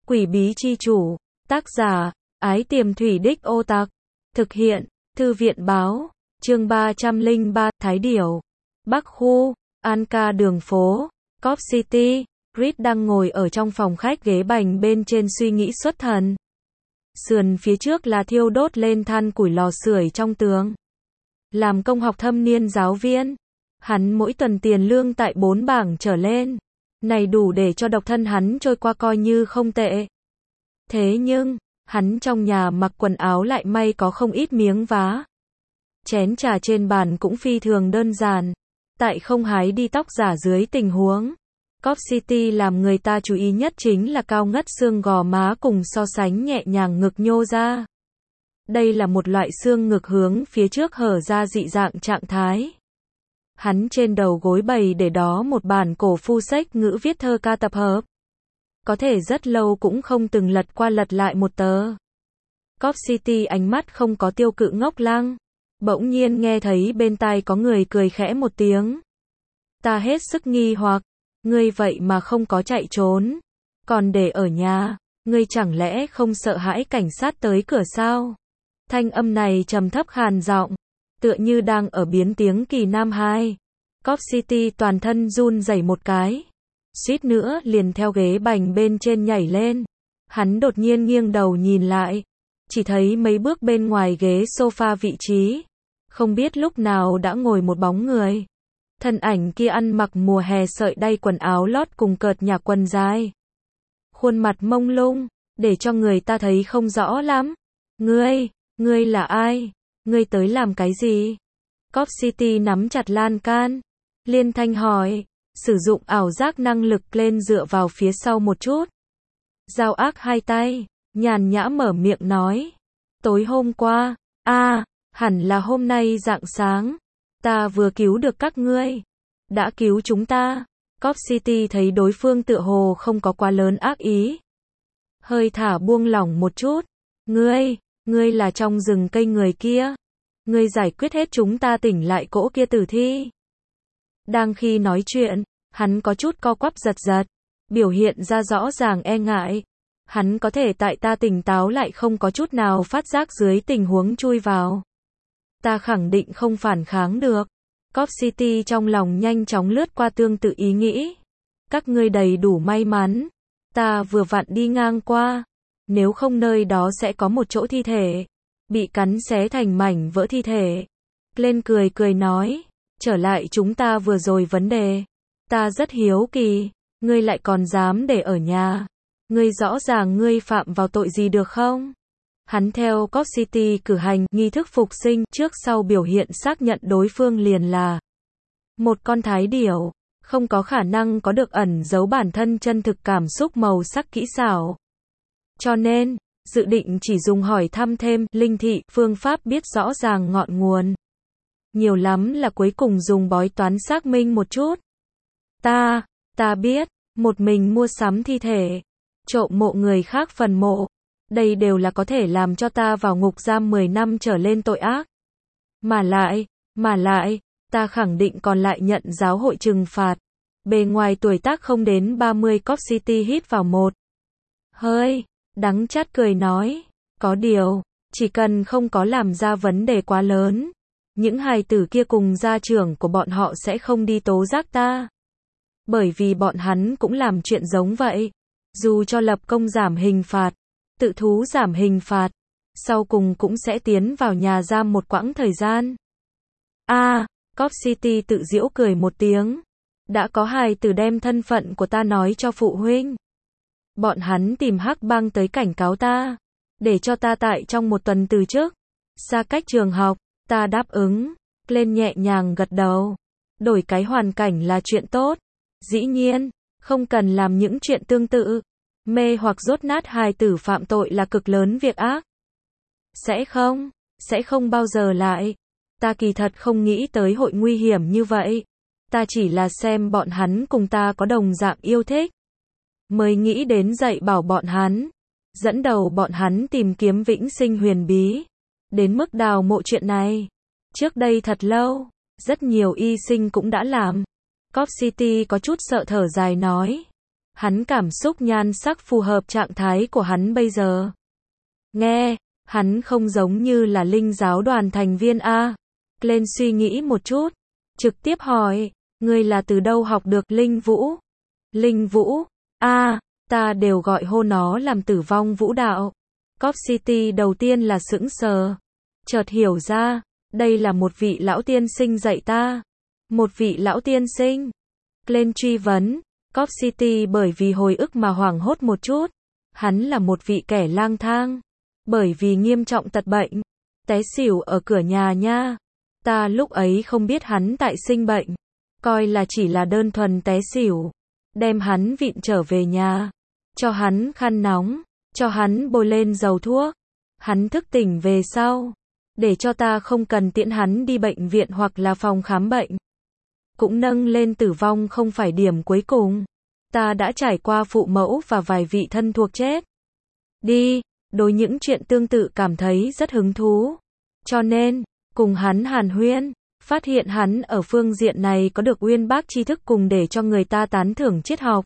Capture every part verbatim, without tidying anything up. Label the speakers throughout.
Speaker 1: Quỷ bí chi chủ, tác giả, Ái Tiềm Thủy Đích Ô Tặc, thực hiện, Thư viện báo, chương ba trăm lẻ ba, Thái Điểu, Bắc Khu, An Ca đường phố, Cop City, Reed đang ngồi ở trong phòng khách ghế bành bên trên suy nghĩ xuất thần. Sườn phía trước là thiêu đốt lên than củi lò sưởi trong tường. Làm công học thâm niên giáo viên, hắn mỗi tuần tiền lương tại bốn bảng trở lên. Này đủ để cho độc thân hắn trôi qua coi như không tệ. Thế nhưng, hắn trong nhà mặc quần áo lại may có không ít miếng vá. Chén trà trên bàn cũng phi thường đơn giản. Tại không hái đi tóc giả dưới tình huống. Cop City làm người ta chú ý nhất chính là cao ngất xương gò má cùng so sánh nhẹ nhàng ngực nhô ra. Đây là một loại xương ngực hướng phía trước hở ra dị dạng trạng thái. Hắn trên đầu gối bày để đó một bản cổ phu sách ngữ viết thơ ca tập hợp. Có thể rất lâu cũng không từng lật qua lật lại một tờ. Cop City ánh mắt không có tiêu cự ngốc lăng. Bỗng nhiên nghe thấy bên tai có người cười khẽ một tiếng. Ta hết sức nghi hoặc. Ngươi vậy mà không có chạy trốn. Còn để ở nhà. Ngươi chẳng lẽ không sợ hãi cảnh sát tới cửa sao? Thanh âm này trầm thấp khàn giọng. Tựa như đang ở biến tiếng kỳ nam hai. Cop City toàn thân run rẩy một cái. Suýt nữa liền theo ghế bành bên trên nhảy lên. Hắn đột nhiên nghiêng đầu nhìn lại. Chỉ thấy mấy bước bên ngoài ghế sofa vị trí. Không biết lúc nào đã ngồi một bóng người. Thân ảnh kia ăn mặc mùa hè sợi đay quần áo lót cùng cợt nhả quần dài. Khuôn mặt mông lung, để cho người ta thấy không rõ lắm. Ngươi, ngươi là ai? Ngươi tới làm cái gì? Cop City nắm chặt lan can. Liên thanh hỏi, sử dụng ảo giác năng lực lên dựa vào phía sau một chút. Giao ác hai tay, nhàn nhã mở miệng nói. Tối hôm qua, a à, hẳn là hôm nay rạng sáng. Ta vừa cứu được các ngươi. Đã cứu chúng ta. Cop City thấy đối phương tựa hồ không có quá lớn ác ý. Hơi thả buông lỏng một chút. Ngươi, ngươi là trong rừng cây người kia. Ngươi giải quyết hết chúng ta tỉnh lại cỗ kia tử thi. Đang khi nói chuyện, hắn có chút co quắp giật giật. Biểu hiện ra rõ ràng e ngại. Hắn có thể tại ta tỉnh táo lại không có chút nào phát giác dưới tình huống chui vào. Ta khẳng định không phản kháng được. Cop City trong lòng nhanh chóng lướt qua tương tự ý nghĩ. Các ngươi đầy đủ may mắn. Ta vừa vặn đi ngang qua. Nếu không nơi đó sẽ có một chỗ thi thể. Bị cắn xé thành mảnh vỡ thi thể. Lên cười cười nói. Trở lại chúng ta vừa rồi vấn đề. Ta rất hiếu kỳ. Ngươi lại còn dám để ở nhà. Ngươi rõ ràng ngươi phạm vào tội gì được không? Hắn theo Cop City cử hành nghi thức phục sinh trước sau biểu hiện xác nhận đối phương liền là một con thái điểu, không có khả năng có được ẩn giấu bản thân chân thực cảm xúc màu sắc kỹ xảo. Cho nên, dự định chỉ dùng hỏi thăm thêm linh thị phương pháp biết rõ ràng ngọn nguồn. Nhiều lắm là cuối cùng dùng bói toán xác minh một chút. Ta, ta biết, một mình mua sắm thi thể, trộm mộ người khác phần mộ. Đây đều là có thể làm cho ta vào ngục giam mười năm trở lên tội ác. Mà lại, mà lại, ta khẳng định còn lại nhận giáo hội trừng phạt. Bề ngoài tuổi tác không đến ba mươi. Cop City hít vào một hơi, đắng chát cười nói. Có điều, chỉ cần không có làm ra vấn đề quá lớn. Những hài tử kia cùng gia trưởng của bọn họ sẽ không đi tố giác ta. Bởi vì bọn hắn cũng làm chuyện giống vậy. Dù cho lập công giảm hình phạt. Tự thú giảm hình phạt, sau cùng cũng sẽ tiến vào nhà giam một quãng thời gian. A, à, Cop City tự giễu cười một tiếng. Đã có hài tử đem thân phận của ta nói cho phụ huynh. Bọn hắn tìm hắc bang tới cảnh cáo ta, để cho ta tại trong một tuần từ chức, xa cách trường học. Ta đáp ứng, lên nhẹ nhàng gật đầu. Đổi cái hoàn cảnh là chuyện tốt. Dĩ nhiên, không cần làm những chuyện tương tự. Mê hoặc dốt nát hài tử phạm tội là cực lớn việc ác. Sẽ không, sẽ không bao giờ lại. Ta kỳ thật không nghĩ tới hội nguy hiểm như vậy. Ta chỉ là xem bọn hắn cùng ta có đồng dạng yêu thích. Mới nghĩ đến dạy bảo bọn hắn. Dẫn đầu bọn hắn tìm kiếm vĩnh sinh huyền bí. Đến mức đào mộ chuyện này. Trước đây thật lâu, rất nhiều y sinh cũng đã làm. Cop City có chút sợ thở dài nói. Hắn cảm xúc nhan sắc phù hợp trạng thái của hắn bây giờ. Nghe, hắn không giống như là linh giáo đoàn thành viên A. Glenn suy nghĩ một chút, trực tiếp hỏi, ngươi là từ đâu học được linh vũ? Linh vũ, A, ta đều gọi hô nó làm tử vong vũ đạo. Cop City đầu tiên là sững sờ, chợt hiểu ra, đây là một vị lão tiên sinh dạy ta. Một vị lão tiên sinh. Glenn truy vấn, Cop City bởi vì hồi ức mà hoảng hốt một chút. Hắn là một vị kẻ lang thang, bởi vì nghiêm trọng tật bệnh, té xỉu ở cửa nhà nha. Ta lúc ấy không biết hắn tại sinh bệnh, coi là chỉ là đơn thuần té xỉu. Đem hắn vịn trở về nhà, cho hắn khăn nóng, cho hắn bôi lên dầu thuốc. Hắn thức tỉnh về sau, để cho ta không cần tiễn hắn đi bệnh viện hoặc là phòng khám bệnh. Cũng nâng lên tử vong không phải điểm cuối cùng. Ta đã trải qua phụ mẫu và vài vị thân thuộc chết đi, đối những chuyện tương tự cảm thấy rất hứng thú. Cho nên, cùng hắn hàn huyên, phát hiện hắn ở phương diện này có được uyên bác tri thức cùng để cho người ta tán thưởng triết học.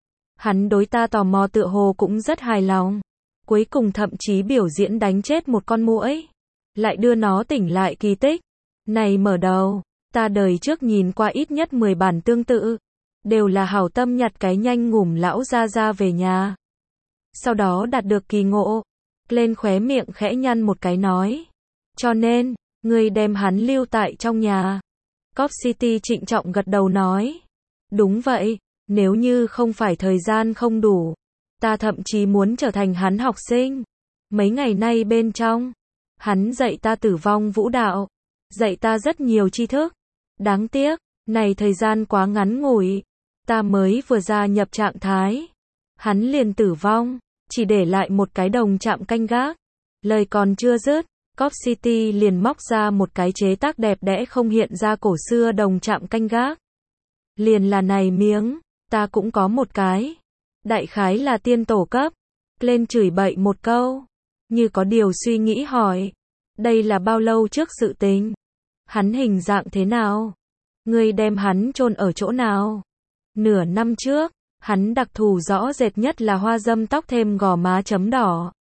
Speaker 1: Hắn đối ta tò mò tựa hồ cũng rất hài lòng. Cuối cùng thậm chí biểu diễn đánh chết một con muỗi, lại đưa nó tỉnh lại kỳ tích. Này mở đầu, ta đời trước nhìn qua ít nhất mười bản tương tự, đều là hảo tâm nhặt cái nhanh ngủm lão gia gia về nhà. Sau đó đạt được kỳ ngộ, lên khóe miệng khẽ nhăn một cái nói. Cho nên, ngươi đem hắn lưu tại trong nhà. Cop City trịnh trọng gật đầu nói. Đúng vậy, nếu như không phải thời gian không đủ, ta thậm chí muốn trở thành hắn học sinh. Mấy ngày nay bên trong, hắn dạy ta tử vong vũ đạo, dạy ta rất nhiều tri thức. Đáng tiếc, này thời gian quá ngắn ngủi, ta mới vừa gia nhập trạng thái, hắn liền tử vong, chỉ để lại một cái đồng trạm canh gác. Lời còn chưa dứt, Cop City liền móc ra một cái chế tác đẹp đẽ không hiện ra cổ xưa đồng trạm canh gác. Liền là này miếng, ta cũng có một cái. Đại khái là tiên tổ cấp. Lên chửi bậy một câu, như có điều suy nghĩ hỏi, đây là bao lâu trước sự tình? Hắn hình dạng thế nào? Ngươi đem hắn chôn ở chỗ nào? Nửa năm trước, hắn đặc thù rõ rệt nhất là hoa dâm tóc thêm gò má chấm đỏ.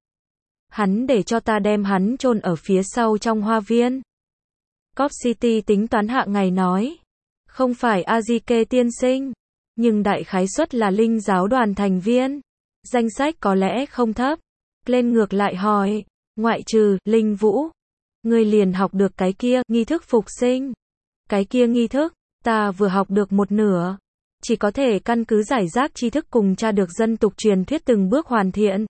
Speaker 1: Hắn để cho ta đem hắn chôn ở phía sau trong hoa viên. Cop City tính toán hạ ngày nói, không phải Azike tiên sinh, nhưng đại khái suất là linh giáo đoàn thành viên. Danh sách có lẽ không thấp. Lên ngược lại hỏi, ngoại trừ linh vũ, ngươi liền học được cái kia nghi thức phục sinh. Cái kia nghi thức, ta vừa học được một nửa, chỉ có thể căn cứ giải rác tri thức cùng tra được dân tục truyền thuyết từng bước hoàn thiện.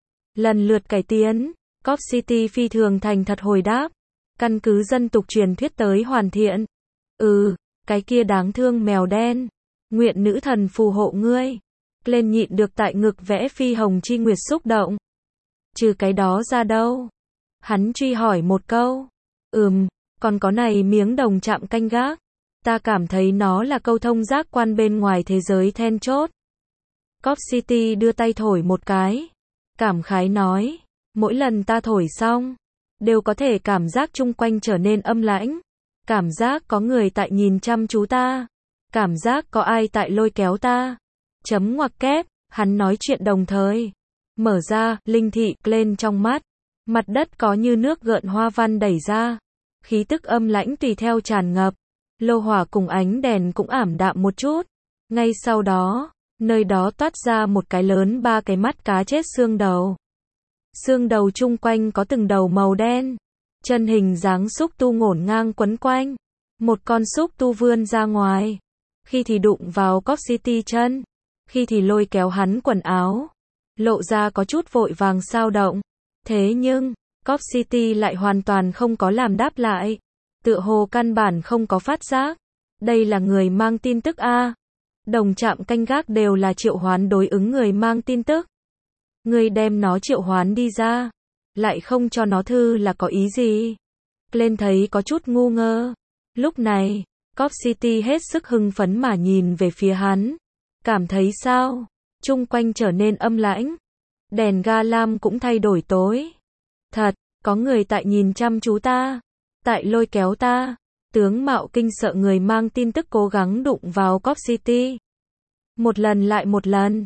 Speaker 1: Lần lượt cải tiến, Cop City phi thường thành thật hồi đáp, căn cứ dân tục truyền thuyết tới hoàn thiện. Ừ, cái kia đáng thương mèo đen, nguyện nữ thần phù hộ ngươi. Lên nhịn được tại ngực vẽ phi hồng chi nguyệt xúc động. Trừ cái đó ra đâu? Hắn truy hỏi một câu. Ừm, còn có này miếng đồng trạm canh gác. Ta cảm thấy nó là câu thông giác quan bên ngoài thế giới then chốt. Cop City đưa tay thổi một cái. Cảm khái nói, mỗi lần ta thổi xong, đều có thể cảm giác chung quanh trở nên âm lãnh. Cảm giác có người tại nhìn chăm chú ta. Cảm giác có ai tại lôi kéo ta. Chấm ngoặc kép, hắn nói chuyện đồng thời. Mở ra, linh thị, lên trong mắt. Mặt đất có như nước gợn hoa văn đẩy ra. Khí tức âm lãnh tùy theo tràn ngập. Lô hỏa cùng ánh đèn cũng ảm đạm một chút. Ngay sau đó, nơi đó toát ra một cái lớn ba cái mắt cá chết xương đầu. Xương đầu chung quanh có từng đầu màu đen. Chân hình dáng xúc tu ngổn ngang quấn quanh. Một con xúc tu vươn ra ngoài. Khi thì đụng vào Cop City chân. Khi thì lôi kéo hắn quần áo. Lộ ra có chút vội vàng sao động. Thế nhưng, Cop City lại hoàn toàn không có làm đáp lại. Tựa hồ căn bản không có phát giác. Đây là người mang tin tức A. Đồng trạm canh gác đều là triệu hoán đối ứng người mang tin tức. Người đem nó triệu hoán đi ra. Lại không cho nó thư là có ý gì? Lên thấy có chút ngu ngơ. Lúc này, Cop City hết sức hưng phấn mà nhìn về phía hắn. Cảm thấy sao? Chung quanh trở nên âm lãnh. Đèn ga lam cũng thay đổi tối. Thật, có người tại nhìn chăm chú ta. Tại lôi kéo ta. Tướng mạo kinh sợ người mang tin tức cố gắng đụng vào Cop City. Một lần lại một lần.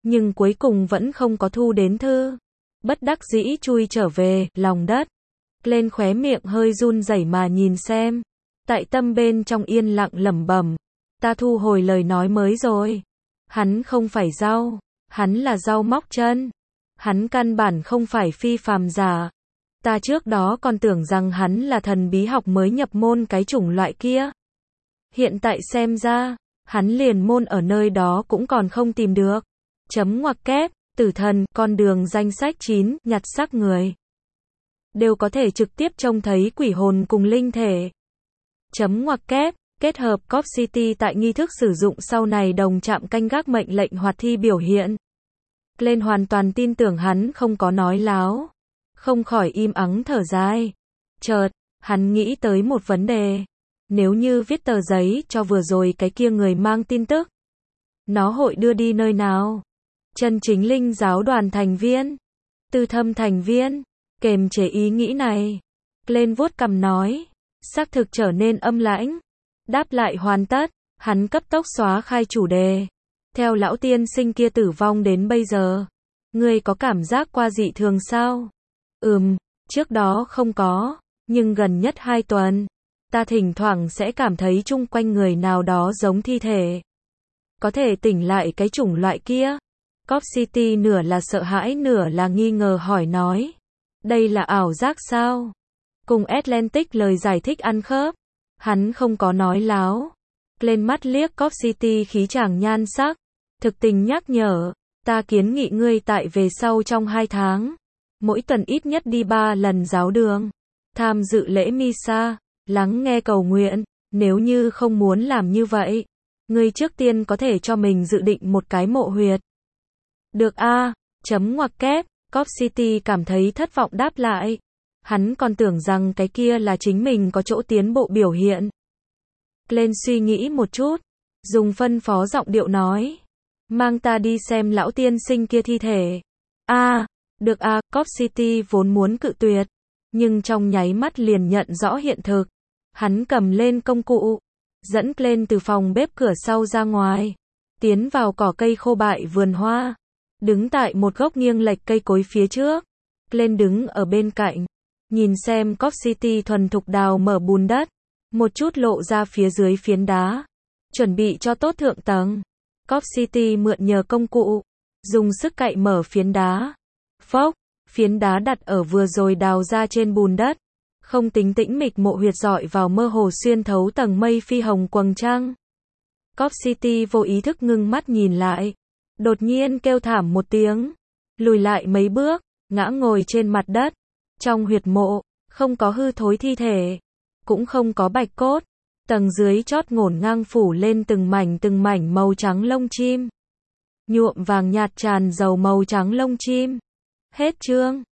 Speaker 1: nhưng cuối cùng vẫn không có thu đến thư. Bất đắc dĩ chui trở về, lòng đất. Lên khóe miệng hơi run rẩy mà nhìn xem. Tại tâm bên trong yên lặng lẩm bẩm. Ta thu hồi lời nói mới rồi. Hắn không phải rau. Hắn là rau móc chân. Hắn căn bản không phải phi phàm giả. Ta trước đó còn tưởng rằng hắn là thần bí học mới nhập môn cái chủng loại kia. Hiện tại xem ra, hắn liền môn ở nơi đó cũng còn không tìm được. Chấm ngoặc kép, tử thần, con đường danh sách chín, nhặt xác người. Đều có thể trực tiếp trông thấy quỷ hồn cùng linh thể. Chấm ngoặc kép, kết hợp Cop City tại nghi thức sử dụng sau này đồng chạm canh gác mệnh lệnh hoạt thi biểu hiện. Lên hoàn toàn tin tưởng hắn không có nói láo. Không khỏi im ắng thở dài. Chợt, hắn nghĩ tới một vấn đề. Nếu như viết tờ giấy cho vừa rồi cái kia người mang tin tức, nó hội đưa đi nơi nào? Chân chính linh giáo đoàn thành viên, tư thâm thành viên, kềm chế ý nghĩ này. Lên vuốt cằm nói, xác thực trở nên âm lãnh. Đáp lại hoàn tất, hắn cấp tốc xóa khai chủ đề. Theo lão tiên sinh kia tử vong đến bây giờ, ngươi có cảm giác qua dị thường sao? Ừm, trước đó không có, nhưng gần nhất hai tuần, ta thỉnh thoảng sẽ cảm thấy chung quanh người nào đó giống thi thể. Có thể tỉnh lại cái chủng loại kia. Cop City nửa là sợ hãi nửa là nghi ngờ hỏi nói. Đây là ảo giác sao? Cùng Atlantic lời giải thích ăn khớp. Hắn không có nói láo. Lên mắt liếc Cop City khí chàng nhan sắc. Thực tình nhắc nhở. Ta kiến nghị ngươi tại về sau trong hai tháng. Mỗi tuần ít nhất đi ba lần giáo đường. Tham dự lễ Misa. Lắng nghe cầu nguyện. Nếu như không muốn làm như vậy, ngươi trước tiên có thể cho mình dự định một cái mộ huyệt. Được a, chấm ngoặc kép, Cop City cảm thấy thất vọng đáp lại. Hắn còn tưởng rằng cái kia là chính mình có chỗ tiến bộ biểu hiện. Lên suy nghĩ một chút, dùng phân phó giọng điệu nói. Mang ta đi xem lão tiên sinh kia thi thể. A, được a, Cop City vốn muốn cự tuyệt, nhưng trong nháy mắt liền nhận rõ hiện thực. Hắn cầm lên công cụ, dẫn lên từ phòng bếp cửa sau ra ngoài, tiến vào cỏ cây khô bại vườn hoa, đứng tại một gốc nghiêng lệch cây cối phía trước. Lên đứng ở bên cạnh, nhìn xem Cop City thuần thục đào mở bùn đất, một chút lộ ra phía dưới phiến đá, chuẩn bị cho tốt thượng tầng. Cop City mượn nhờ công cụ, dùng sức cạy mở phiến đá. Phốc, phiến đá đặt ở vừa rồi đào ra trên bùn đất. Không tính tĩnh mịch mộ huyệt dọi vào mơ hồ xuyên thấu tầng mây phi hồng quầng trăng. Cop City vô ý thức ngưng mắt nhìn lại. Đột nhiên kêu thảm một tiếng. Lùi lại mấy bước, ngã ngồi trên mặt đất. Trong huyệt mộ, không có hư thối thi thể. Cũng không có bạch cốt. Tầng dưới chót ngổn ngang phủ lên từng mảnh từng mảnh màu trắng lông chim. Nhuộm vàng nhạt tràn dầu màu trắng lông chim. Hết chương.